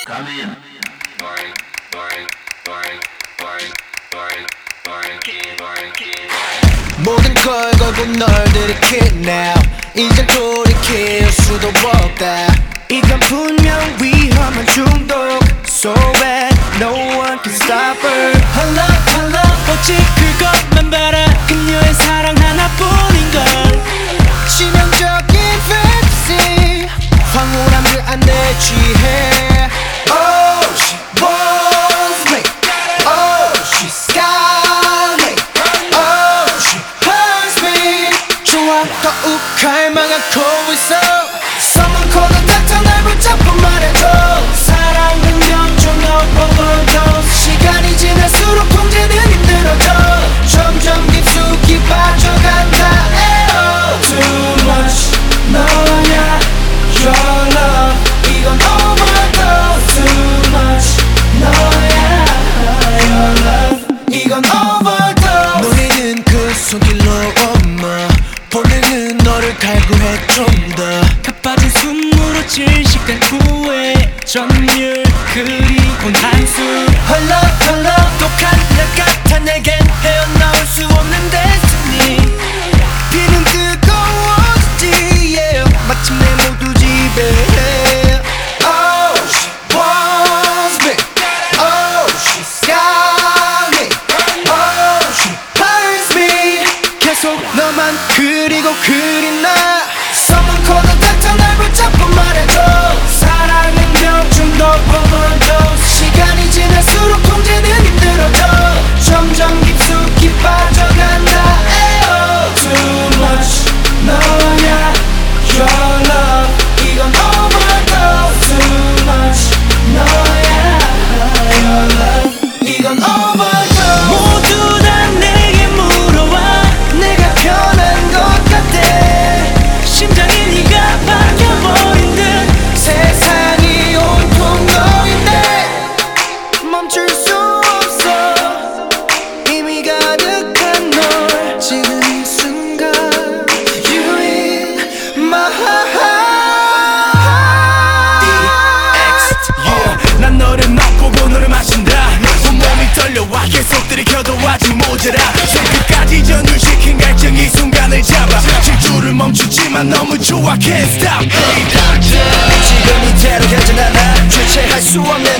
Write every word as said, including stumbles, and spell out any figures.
Come in. Boring, boring, boring, boring, boring, boring, boring, boring. 모든 걸 걸고 널 들이킬 now 이젠 돌이킬 수도 없다. 이건 분명 위험한 중독. So bad, no one can stop her. Her love, her love, 오직 그것만 바라. 그녀의 사랑 하나뿐인걸. 치명적인 fantasy. 황홀한 그 안에 취해. Oh, she wants me. Oh, she's got me. Oh, she hurts me. 좋아, 더욱 갈망하고 있어. Someone call the doctor, 날 붙잡고 말해줘. 사랑은 명중 overdose. 시간이 지날수록 통제는 힘들어져. 점점 깊숙이 빠져간다. 에어. Too much 너야 your love. 이건 overdose. Too much 너야 your love. 이건 overdose. 노래는 그 손길로 엄마. 본능은 너를 갈구해 좀 더. 가빠진 숨으로 질식된 후회. 점률 그리고 한숨. Her love, her love. 독한 날 같아 내겐 헤어나올 수 없는 destiny. 비는 뜨거워지지 yeah. 마침내 모두 지배해. Oh, she wants me. Oh, she's got me. Oh, she hurts me. 계속 너만 그리고 그리나. Someone call the doctor, 날 붙잡고 말해줘. 사랑은 명중독 overdose. 시간이 지날수록 통제는 힘들어져. 점점 깊숙이 빠져간다. 에어. Too much 너야 your love. 이건 overdose. Too much 너야 your love. 이건 overdose. 모두 다 내게 물어와. 내가 변한 것 같아. 심장이 네가 바뀌어버린 듯. 세상이 온통 너인데 멈출 수 없어. 이미 가득한 널 지금 이 순간. You in my heart. Yeah, 난 너를 맛보고 너를 마신다. 온몸이 떨려와 계속 들이켜도 아직 모자라. 손끝까지 전율시킨 갈증 이 순간을 잡아. 질주를 멈추지만 너무 좋아 can't stop. Hey doctor, 지금 이대로 괜찮아. 나 주체할 수 없네